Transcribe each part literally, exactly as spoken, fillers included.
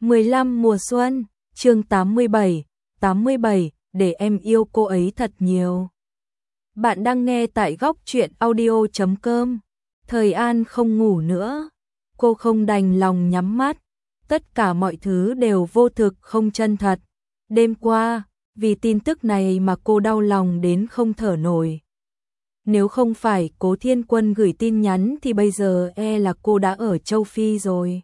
mười lăm mùa xuân, chương tám mươi bảy, tám mươi bảy, để em yêu cô ấy thật nhiều. Bạn đang nghe tại góc truyện audio chấm com. Thời An không ngủ nữa, cô không đành lòng nhắm mắt, tất cả mọi thứ đều vô thực không chân thật. Đêm qua, vì tin tức này mà cô đau lòng đến không thở nổi. Nếu không phải Cố Thiên Quân gửi tin nhắn thì bây giờ e là cô đã ở châu Phi rồi.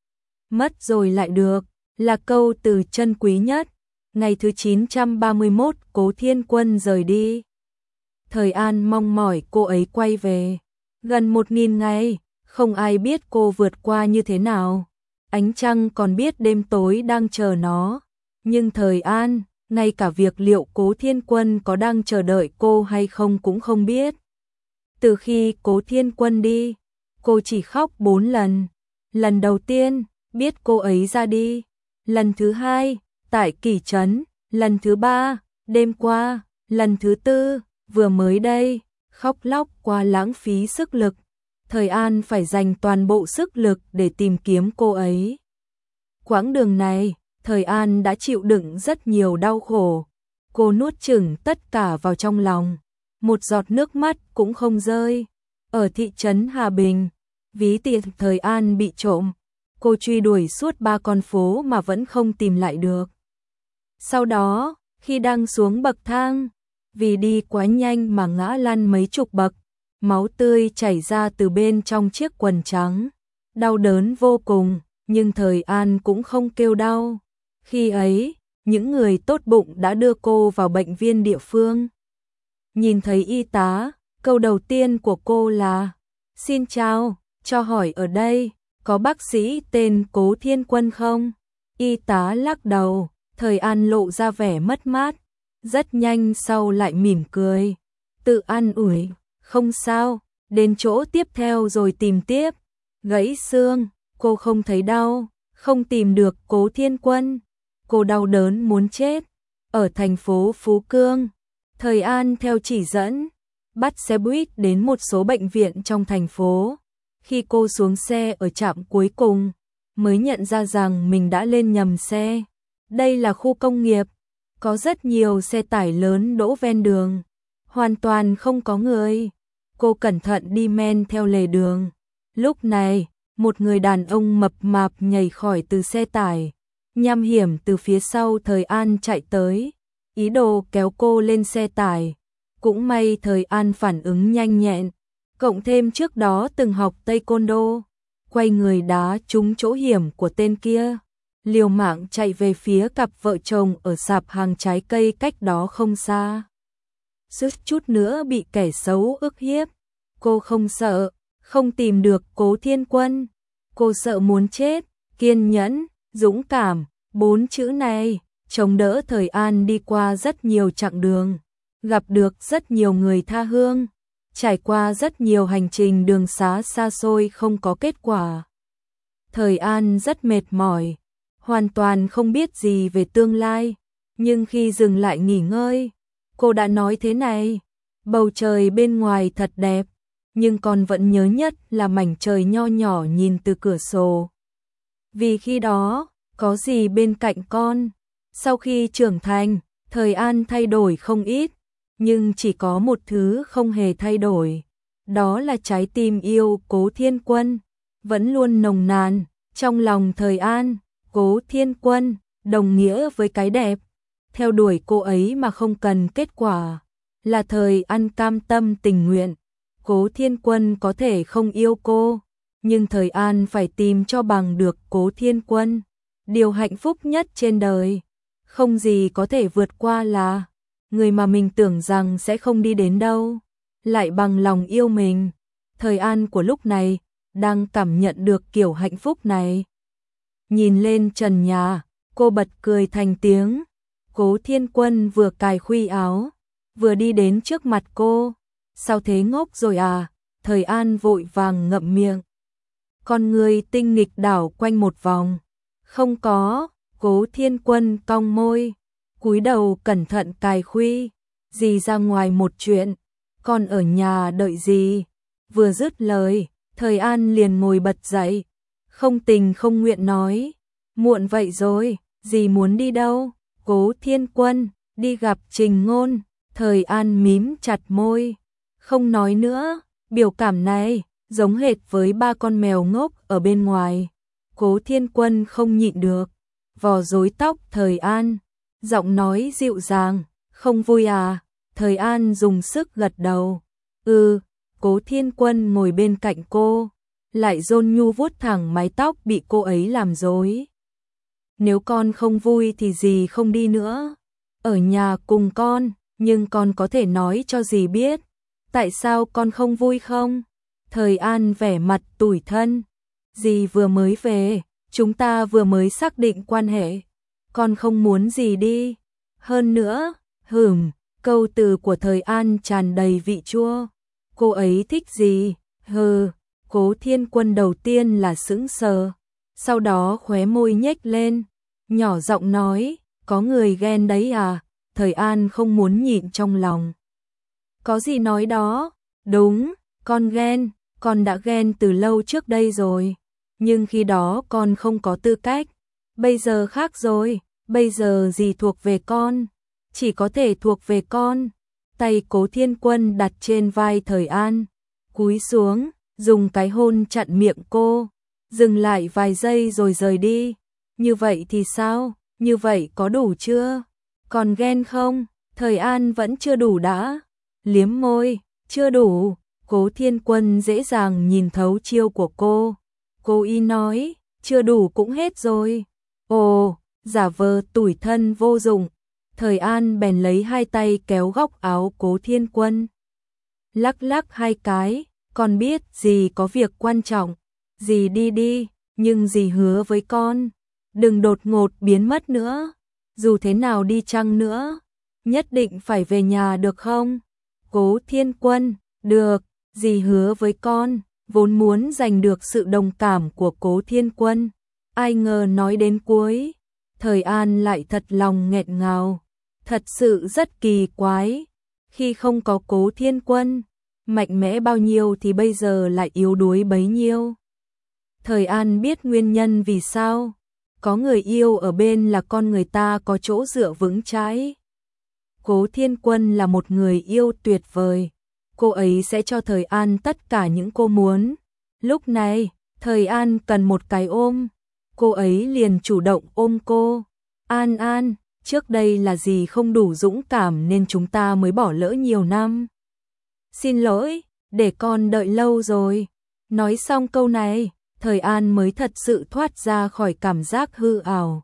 Mất rồi lại được, là câu từ chân quý nhất. Ngày thứ chín trăm ba mươi mốt Cố Thiên Quân rời đi. Thời An mong mỏi cô ấy quay về. Gần một nghìn ngày, không ai biết cô vượt qua như thế nào. Ánh trăng còn biết đêm tối đang chờ nó. Nhưng Thời An, ngay cả việc liệu Cố Thiên Quân có đang chờ đợi cô hay không cũng không biết. Từ khi Cố Thiên Quân đi, cô chỉ khóc bốn lần. Lần đầu tiên, biết cô ấy ra đi. Lần thứ hai, tại Kỳ Trấn. Lần thứ ba, đêm qua. Lần thứ tư, vừa mới đây, khóc lóc qua lãng phí sức lực. Thời An phải dành toàn bộ sức lực để tìm kiếm cô ấy. Quãng đường này, Thời An đã chịu đựng rất nhiều đau khổ. Cô nuốt chửng tất cả vào trong lòng. Một giọt nước mắt cũng không rơi. Ở thị trấn Hà Bình, ví tiền Thời An bị trộm. Cô truy đuổi suốt ba con phố mà vẫn không tìm lại được. Sau đó, khi đang xuống bậc thang, vì đi quá nhanh mà ngã lăn mấy chục bậc, máu tươi chảy ra từ bên trong chiếc quần trắng. Đau đớn vô cùng, nhưng Thời An cũng không kêu đau. Khi ấy, những người tốt bụng đã đưa cô vào bệnh viện địa phương. Nhìn thấy y tá, câu đầu tiên của cô là: "Xin chào, cho hỏi ở đây có bác sĩ tên Cố Thiên Quân không?" Y tá lắc đầu. Thời An lộ ra vẻ mất mát. Rất nhanh sau lại mỉm cười, tự an ủi: "Không sao, đến chỗ tiếp theo rồi tìm tiếp." Gãy xương, cô không thấy đau, không tìm được Cố Thiên Quân. Cô đau đớn muốn chết. Ở thành phố Phú Cương, Thời An theo chỉ dẫn, bắt xe buýt đến một số bệnh viện trong thành phố. Khi cô xuống xe ở trạm cuối cùng, mới nhận ra rằng mình đã lên nhầm xe. Đây là khu công nghiệp, có rất nhiều xe tải lớn đỗ ven đường, hoàn toàn không có người. Cô cẩn thận đi men theo lề đường. Lúc này, một người đàn ông mập mạp nhảy khỏi từ xe tải, nham hiểm từ phía sau Thời An chạy tới, ý đồ kéo cô lên xe tải. Cũng may Thời An phản ứng nhanh nhẹn, cộng thêm trước đó từng học taekwondo, quay người đá trúng chỗ hiểm của tên kia, liều mạng chạy về phía cặp vợ chồng ở sạp hàng trái cây cách đó không xa. Suýt chút nữa bị kẻ xấu ức hiếp. Cô không sợ, không tìm được Cố Thiên Quân. Cô sợ muốn chết. Kiên nhẫn, dũng cảm, bốn chữ này chống đỡ Thời An đi qua rất nhiều chặng đường, gặp được rất nhiều người tha hương, trải qua rất nhiều hành trình đường xá xa xôi không có kết quả. Thời An rất mệt mỏi, hoàn toàn không biết gì về tương lai, nhưng khi dừng lại nghỉ ngơi, cô đã nói thế này: "Bầu trời bên ngoài thật đẹp, nhưng con vẫn nhớ nhất là mảnh trời nho nhỏ nhìn từ cửa sổ. Vì khi đó, có gì bên cạnh con." Sau khi trưởng thành, Thời An thay đổi không ít, nhưng chỉ có một thứ không hề thay đổi. Đó là trái tim yêu Cố Thiên Quân, vẫn luôn nồng nàn. Trong lòng Thời An, Cố Thiên Quân đồng nghĩa với cái đẹp. Theo đuổi cô ấy mà không cần kết quả, là Thời An cam tâm tình nguyện. Cố Thiên Quân có thể không yêu cô, nhưng Thời An phải tìm cho bằng được Cố Thiên Quân. Điều hạnh phúc nhất trên đời, không gì có thể vượt qua là người mà mình tưởng rằng sẽ không đi đến đâu, lại bằng lòng yêu mình. Thời An của lúc này đang cảm nhận được kiểu hạnh phúc này. Nhìn lên trần nhà, cô bật cười thành tiếng. Cố Thiên Quân vừa cài khuy áo, vừa đi đến trước mặt cô. "Sao thế, ngốc rồi à?" Thời An vội vàng ngậm miệng. Con người tinh nghịch đảo quanh một vòng. "Không có." Cố Thiên Quân cong môi, cúi đầu cẩn thận cài khuy. "Dì ra ngoài một chuyện, con ở nhà đợi dì." Vừa dứt lời, Thời An liền ngồi bật dậy, không tình không nguyện nói: Muộn vậy rồi, dì muốn đi đâu? Cố Thiên Quân, đi gặp Trình Ngôn. Thời An mím chặt môi, không nói nữa, biểu cảm này giống hệt với ba con mèo ngốc ở bên ngoài. Cố Thiên Quân không nhịn được, vò rối tóc Thời An, giọng nói dịu dàng, không vui à? Thời An dùng sức gật đầu. Ừ. Cố Thiên Quân ngồi bên cạnh cô, lại dôn nhu vuốt thẳng mái tóc bị cô ấy làm rối. Nếu con không vui thì dì không đi nữa. Ở nhà cùng con, nhưng con có thể nói cho dì biết. Tại sao con không vui không? Thời An vẻ mặt tủi thân. Dì vừa mới về, chúng ta vừa mới xác định quan hệ. Con không muốn dì đi. Hơn nữa, hửm, câu từ của Thời An tràn đầy vị chua. Cô ấy thích gì? Hừ. Cố Thiên Quân đầu tiên là sững sờ, sau đó khóe môi nhếch lên, nhỏ giọng nói, có người ghen đấy à? Thời An không muốn nhịn trong lòng. Có gì nói đó? Đúng, con ghen, con đã ghen từ lâu trước đây rồi, nhưng khi đó con không có tư cách, bây giờ khác rồi, bây giờ gì thuộc về con, chỉ có thể thuộc về con. Tay Cố Thiên Quân đặt trên vai Thời An, cúi xuống, dùng cái hôn chặn miệng cô, dừng lại vài giây rồi rời đi. Như vậy thì sao? Như vậy có đủ chưa? Còn ghen không? Thời An vẫn chưa đủ đã. Liếm môi, chưa đủ. Cố Thiên Quân dễ dàng nhìn thấu chiêu của cô. Cô y nói, chưa đủ cũng hết rồi. Ồ, giả vờ tủi thân vô dụng. Thời An bèn lấy hai tay kéo góc áo Cố Thiên Quân, lắc lắc hai cái, con biết dì có việc quan trọng, dì đi đi, nhưng dì hứa với con, đừng đột ngột biến mất nữa, dù thế nào đi chăng nữa, nhất định phải về nhà được không? Cố Thiên Quân, được, dì hứa với con, vốn muốn giành được sự đồng cảm của Cố Thiên Quân, ai ngờ nói đến cuối, Thời An lại thật lòng nghẹn ngào. Thật sự rất kỳ quái, khi không có Cố Thiên Quân, mạnh mẽ bao nhiêu thì bây giờ lại yếu đuối bấy nhiêu. Thời An biết nguyên nhân vì sao, có người yêu ở bên là con người ta có chỗ dựa vững chãi. Cố Thiên Quân là một người yêu tuyệt vời, cô ấy sẽ cho Thời An tất cả những cô muốn. Lúc này, Thời An cần một cái ôm, cô ấy liền chủ động ôm cô. An An, trước đây là dì không đủ dũng cảm nên chúng ta mới bỏ lỡ nhiều năm. Xin lỗi, để con đợi lâu rồi. Nói xong câu này, Thời An mới thật sự thoát ra khỏi cảm giác hư ảo.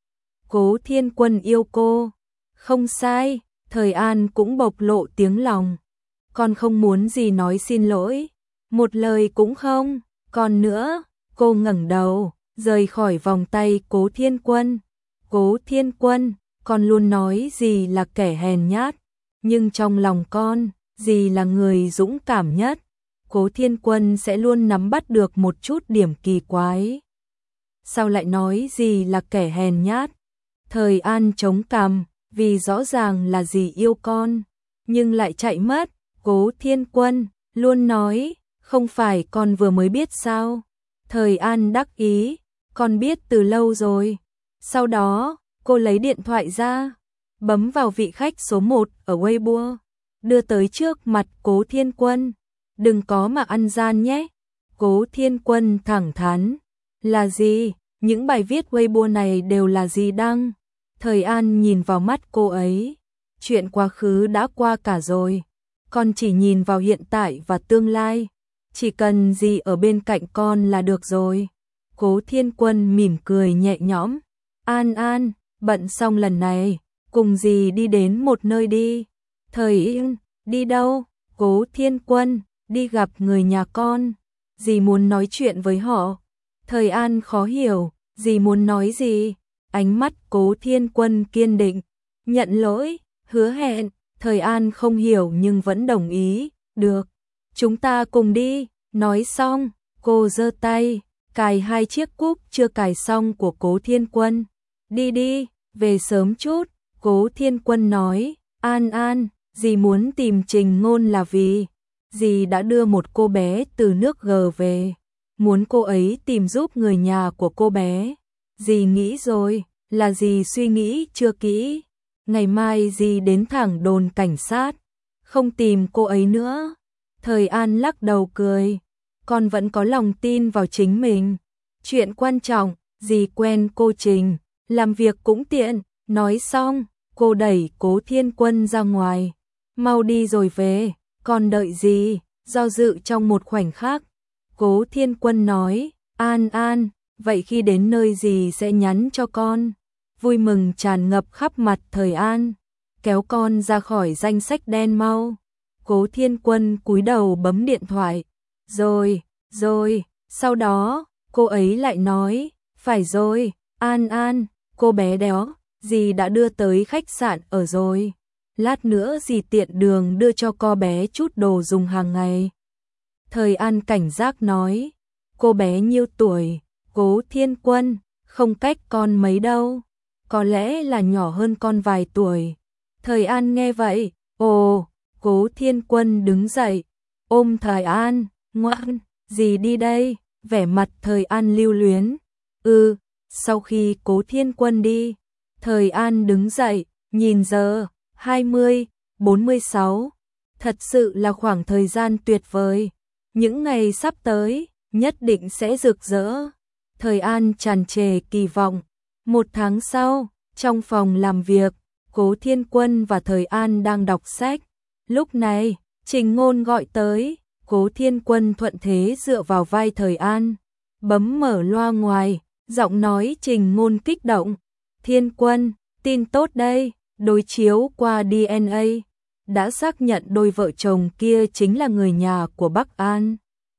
Cố Thiên Quân yêu cô. Không sai, Thời An cũng bộc lộ tiếng lòng. Con không muốn gì nói xin lỗi. Một lời cũng không. Còn nữa, cô ngẩng đầu, rời khỏi vòng tay Cố Thiên Quân. Cố Thiên Quân, con luôn nói dì là kẻ hèn nhát, nhưng trong lòng con, dì là người dũng cảm nhất. Cố Thiên Quân sẽ luôn nắm bắt được một chút điểm kỳ quái. Sao lại nói dì là kẻ hèn nhát? Thời An chống cằm, vì rõ ràng là dì yêu con, nhưng lại chạy mất. Cố Thiên Quân luôn nói, không phải con vừa mới biết sao? Thời An đắc ý, con biết từ lâu rồi. Sau đó, cô lấy điện thoại ra, bấm vào vị khách số một ở Weibo, đưa tới trước mặt Cố Thiên Quân. Đừng có mà ăn gian nhé. Cố Thiên Quân thẳng thắn. Là gì? Những bài viết Weibo này đều là gì đăng? Thời An nhìn vào mắt cô ấy. Chuyện quá khứ đã qua cả rồi. Con chỉ nhìn vào hiện tại và tương lai. Chỉ cần gì ở bên cạnh con là được rồi. Cố Thiên Quân mỉm cười nhẹ nhõm. An An, bận xong lần này, cùng dì đi đến một nơi đi. Thời Yên, đi đâu? Cố Thiên Quân, đi gặp người nhà con. Dì muốn nói chuyện với họ. Thời An khó hiểu, dì muốn nói gì? Ánh mắt Cố Thiên Quân kiên định. Nhận lỗi, hứa hẹn. Thời An không hiểu nhưng vẫn đồng ý. Được, chúng ta cùng đi. Nói xong, cô giơ tay, cài hai chiếc cúc chưa cài xong của Cố Thiên Quân. Đi đi, về sớm chút. Cố Thiên Quân nói. An An, dì muốn tìm Trình Ngôn là vì dì đã đưa một cô bé từ nước G về, muốn cô ấy tìm giúp người nhà của cô bé. dì nghĩ rồi, là dì suy nghĩ chưa kỹ. Ngày mai dì đến thẳng đồn cảnh sát, không tìm cô ấy nữa. Thời An lắc đầu cười, con vẫn có lòng tin vào chính mình. Chuyện quan trọng, dì quen cô Trình, làm việc cũng tiện. Nói xong, cô đẩy Cố Thiên Quân ra ngoài. Mau đi rồi về, còn đợi gì? Do dự trong một khoảnh khắc, Cố Thiên Quân nói, An An, vậy khi đến nơi dì sẽ nhắn cho con. Vui mừng tràn ngập khắp mặt Thời An, kéo con ra khỏi danh sách đen mau. Cố Thiên Quân cúi đầu bấm điện thoại. Rồi, rồi, sau đó, cô ấy lại nói, phải rồi, An An, cô bé đéo, dì đã đưa tới khách sạn ở rồi. Lát nữa dì tiện đường đưa cho cô bé chút đồ dùng hàng ngày. Thời An cảnh giác nói, cô bé nhiêu tuổi? Cố Thiên Quân, không cách con mấy đâu, có lẽ là nhỏ hơn con vài tuổi. Thời An nghe vậy, ồ, Cố Thiên Quân đứng dậy, ôm Thời An, ngoan, dì đi đây, vẻ mặt Thời An lưu luyến. Ừ, sau khi Cố Thiên Quân đi, Thời An đứng dậy, nhìn giờ, hai mươi, bốn mươi sáu, thật sự là khoảng thời gian tuyệt vời. Những ngày sắp tới, nhất định sẽ rực rỡ. Thời An tràn trề kỳ vọng. Một tháng sau, trong phòng làm việc, Cố Thiên Quân và Thời An đang đọc sách. Lúc này, Trình Ngôn gọi tới, Cố Thiên Quân thuận thế dựa vào vai Thời An, bấm mở loa ngoài, giọng nói Trình Ngôn kích động. Thiên Quân, tin tốt đây, đối chiếu qua đê en a, đã xác nhận đôi vợ chồng kia chính là người nhà của Bắc An.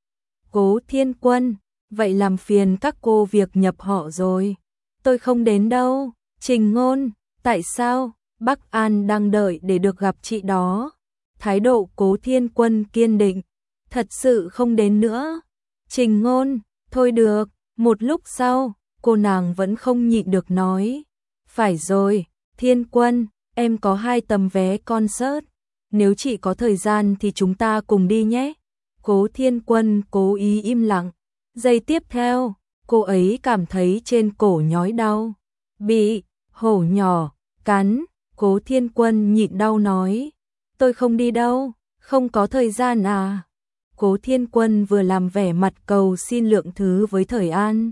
Cố Thiên Quân, vậy làm phiền các cô việc nhập họ rồi. Tôi không đến đâu. Trình Ngôn, tại sao? Bắc An đang đợi để được gặp chị đó. Thái độ Cố Thiên Quân kiên định. Thật sự không đến nữa. Trình Ngôn, thôi được. Một lúc sau, cô nàng vẫn không nhịn được nói. Phải rồi, Thiên Quân, em có hai tấm vé concert. Nếu chị có thời gian thì chúng ta cùng đi nhé. Cố Thiên Quân cố ý im lặng. Giây tiếp theo, cô ấy cảm thấy trên cổ nhói đau. Bị hổ nhỏ cắn. Cố Thiên Quân nhịn đau nói, tôi không đi đâu, không có thời gian à. Cố Thiên Quân vừa làm vẻ mặt cầu xin lượng thứ với Thời An,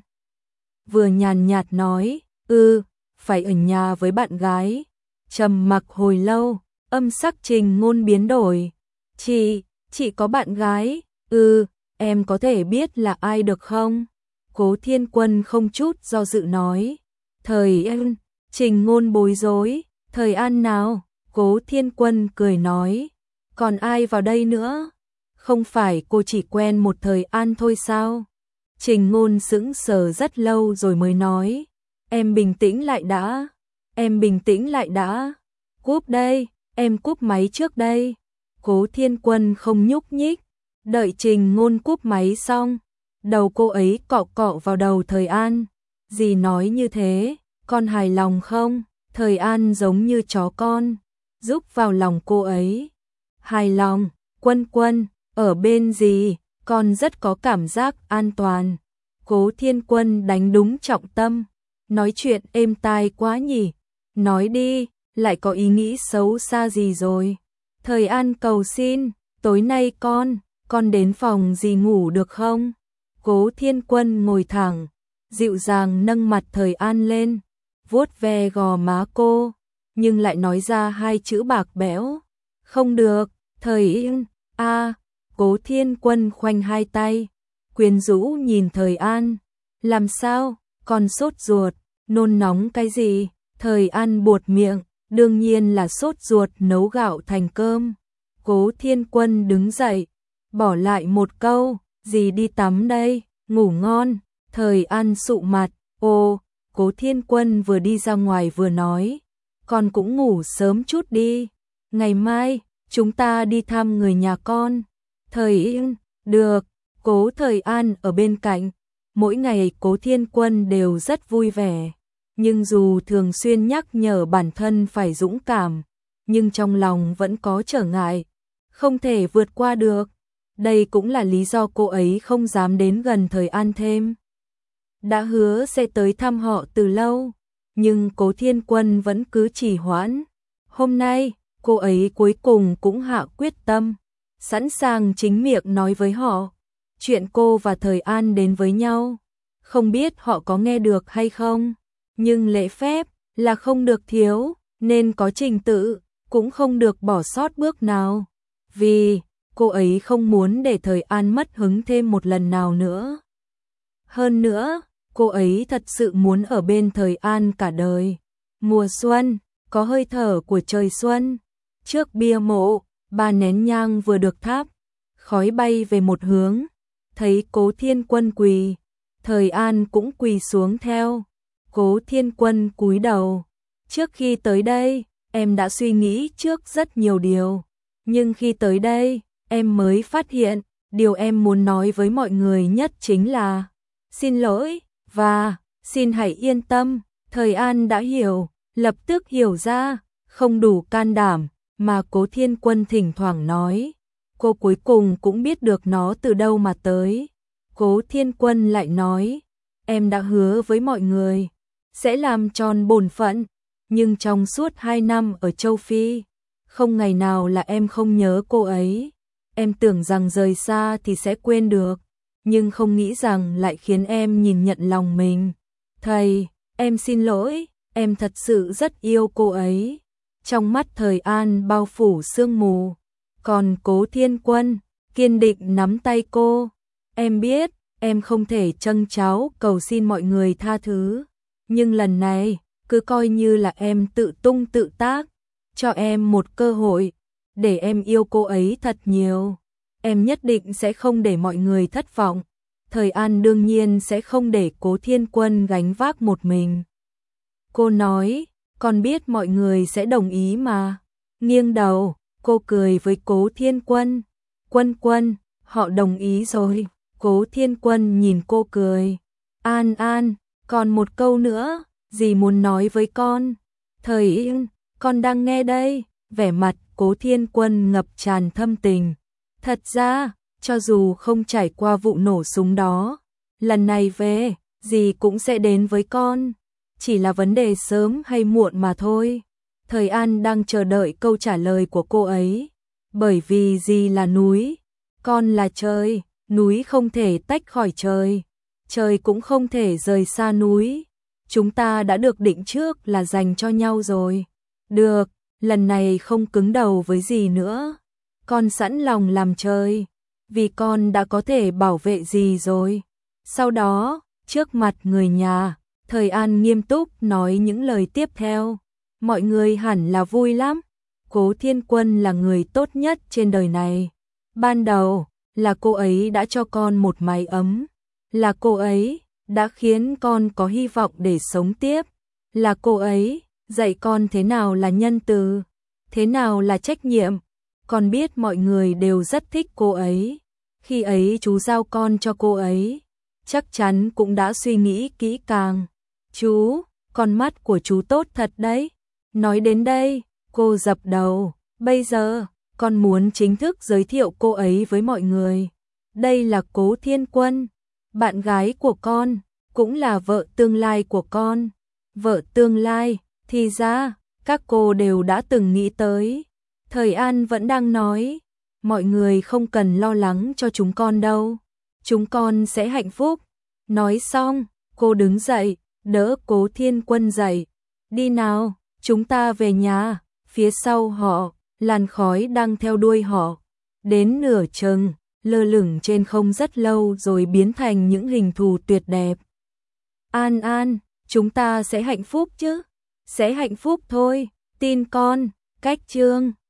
vừa nhàn nhạt nói, ừ, phải ở nhà với bạn gái. Trầm mặc hồi lâu, âm sắc Trình Ngôn biến đổi. Chị, chị có bạn gái? Ừ, em có thể biết là ai được không? Cố Thiên Quân không chút do dự nói. Thời An, Trình Ngôn bối rối. Thời An nào? Cố Thiên Quân cười nói. Còn ai vào đây nữa? Không phải cô chỉ quen một Thời An thôi sao? Trình Ngôn sững sờ rất lâu rồi mới nói. Em bình tĩnh lại đã. Em bình tĩnh lại đã. Cúp đây, em cúp máy trước đây. Cố Thiên Quân không nhúc nhích. Đợi Trình Ngôn cúp máy xong, đầu cô ấy cọ cọ vào đầu Thời An. Dì nói như thế, con hài lòng không? Thời An giống như chó con, giúp vào lòng cô ấy. Hài lòng, Quân Quân, ở bên dì, con rất có cảm giác an toàn. Cố Thiên Quân đánh đúng trọng tâm. Nói chuyện êm tai quá nhỉ. Nói đi, lại có ý nghĩ xấu xa gì rồi? Thời An cầu xin, tối nay con, con đến phòng dì ngủ được không? Cố Thiên Quân ngồi thẳng, dịu dàng nâng mặt Thời An lên, vuốt ve gò má cô, nhưng lại nói ra hai chữ bạc bẽo. Không được, Thời An, a. Cố Thiên Quân khoanh hai tay, quyến rũ nhìn Thời An. Làm sao, con sốt ruột, nôn nóng cái gì? Thời An buột miệng, đương nhiên là sốt ruột nấu gạo thành cơm. Cố Thiên Quân đứng dậy, bỏ lại một câu, dì đi tắm đây, ngủ ngon. Thời An sụ mặt, ô, Cố Thiên Quân vừa đi ra ngoài vừa nói, con cũng ngủ sớm chút đi, ngày mai, chúng ta đi thăm người nhà con. Thời An, được, Cố Thời An ở bên cạnh, mỗi ngày Cố Thiên Quân đều rất vui vẻ, nhưng dù thường xuyên nhắc nhở bản thân phải dũng cảm, nhưng trong lòng vẫn có trở ngại, không thể vượt qua được. Đây cũng là lý do cô ấy không dám đến gần Thời An thêm. đã hứa sẽ tới thăm họ từ lâu, nhưng Cố Thiên Quân vẫn cứ trì hoãn. Hôm nay, cô ấy cuối cùng cũng hạ quyết tâm, sẵn sàng chính miệng nói với họ chuyện cô và Thời An đến với nhau. Không biết họ có nghe được hay không, nhưng lễ phép là không được thiếu, nên có trình tự, cũng không được bỏ sót bước nào. Vì cô ấy không muốn để Thời An mất hứng thêm một lần nào nữa. Hơn nữa, cô ấy thật sự muốn ở bên Thời An cả đời. Mùa xuân, có hơi thở của trời xuân. Trước bia mộ, ba nén nhang vừa được thắp, khói bay về một hướng. Thấy Cố Thiên Quân quỳ, Thời An cũng quỳ xuống theo. Cố Thiên Quân cúi đầu. Trước khi tới đây, em đã suy nghĩ trước rất nhiều điều. Nhưng khi tới đây, em mới phát hiện, điều em muốn nói với mọi người nhất chính là xin lỗi, và xin hãy yên tâm. Thời An đã hiểu, lập tức hiểu ra, không đủ can đảm, mà Cố Thiên Quân thỉnh thoảng nói. Cô cuối cùng cũng biết được nó từ đâu mà tới. Cố Thiên Quân lại nói, em đã hứa với mọi người, sẽ làm tròn bổn phận, nhưng trong suốt hai năm ở châu Phi, không ngày nào là em không nhớ cô ấy. Em tưởng rằng rời xa thì sẽ quên được, nhưng không nghĩ rằng lại khiến em nhìn nhận lòng mình. Thầy, em xin lỗi, em thật sự rất yêu cô ấy. Trong mắt Thời An bao phủ sương mù, còn Cố Thiên Quân kiên định nắm tay cô. Em biết, em không thể trâng tráo cầu xin mọi người tha thứ, nhưng lần này, cứ coi như là em tự tung tự tác, cho em một cơ hội, để em yêu cô ấy thật nhiều. Em nhất định sẽ không để mọi người thất vọng. Thời An đương nhiên sẽ không để Cố Thiên Quân gánh vác một mình. Cô nói, con biết mọi người sẽ đồng ý mà. Nghiêng đầu, cô cười với Cố Thiên Quân. Quân Quân, họ đồng ý rồi. Cố Thiên Quân nhìn cô cười. An An, còn một câu nữa, dì muốn nói với con. Thời Yên, con đang nghe đây. Vẻ mặt Cố Thiên Quân ngập tràn thâm tình. Thật ra, cho dù không trải qua vụ nổ súng đó, lần này về, dì cũng sẽ đến với con. Chỉ là vấn đề sớm hay muộn mà thôi. Thời An đang chờ đợi câu trả lời của cô ấy. Bởi vì dì là núi, con là trời, núi không thể tách khỏi trời, trời cũng không thể rời xa núi. Chúng ta đã được định trước là dành cho nhau rồi. Được, lần này không cứng đầu với dì nữa. Con sẵn lòng làm trời, vì con đã có thể bảo vệ dì rồi. Sau đó, trước mặt người nhà, Thời An nghiêm túc nói những lời tiếp theo. Mọi người hẳn là vui lắm. Cố Thiên Quân là người tốt nhất trên đời này. Ban đầu, là cô ấy đã cho con một mái ấm. Là cô ấy đã khiến con có hy vọng để sống tiếp. Là cô ấy dạy con thế nào là nhân từ, thế nào là trách nhiệm. Con biết mọi người đều rất thích cô ấy. Khi ấy chú giao con cho cô ấy, chắc chắn cũng đã suy nghĩ kỹ càng. Chú, con mắt của chú tốt thật đấy. Nói đến đây, cô dập đầu. Bây giờ, con muốn chính thức giới thiệu cô ấy với mọi người. Đây là Cố Thiên Quân, bạn gái của con, cũng là vợ tương lai của con. Vợ tương lai, thì ra, các cô đều đã từng nghĩ tới. Thời An vẫn đang nói, mọi người không cần lo lắng cho chúng con đâu. Chúng con sẽ hạnh phúc. Nói xong, cô đứng dậy, đỡ Cố Thiên Quân dậy. Đi nào, chúng ta về nhà. Phía sau họ, làn khói đang theo đuôi họ. Đến nửa chừng, lơ lửng trên không rất lâu rồi biến thành những hình thù tuyệt đẹp. An An, chúng ta sẽ hạnh phúc chứ? Sẽ hạnh phúc thôi, tin con. Cách chương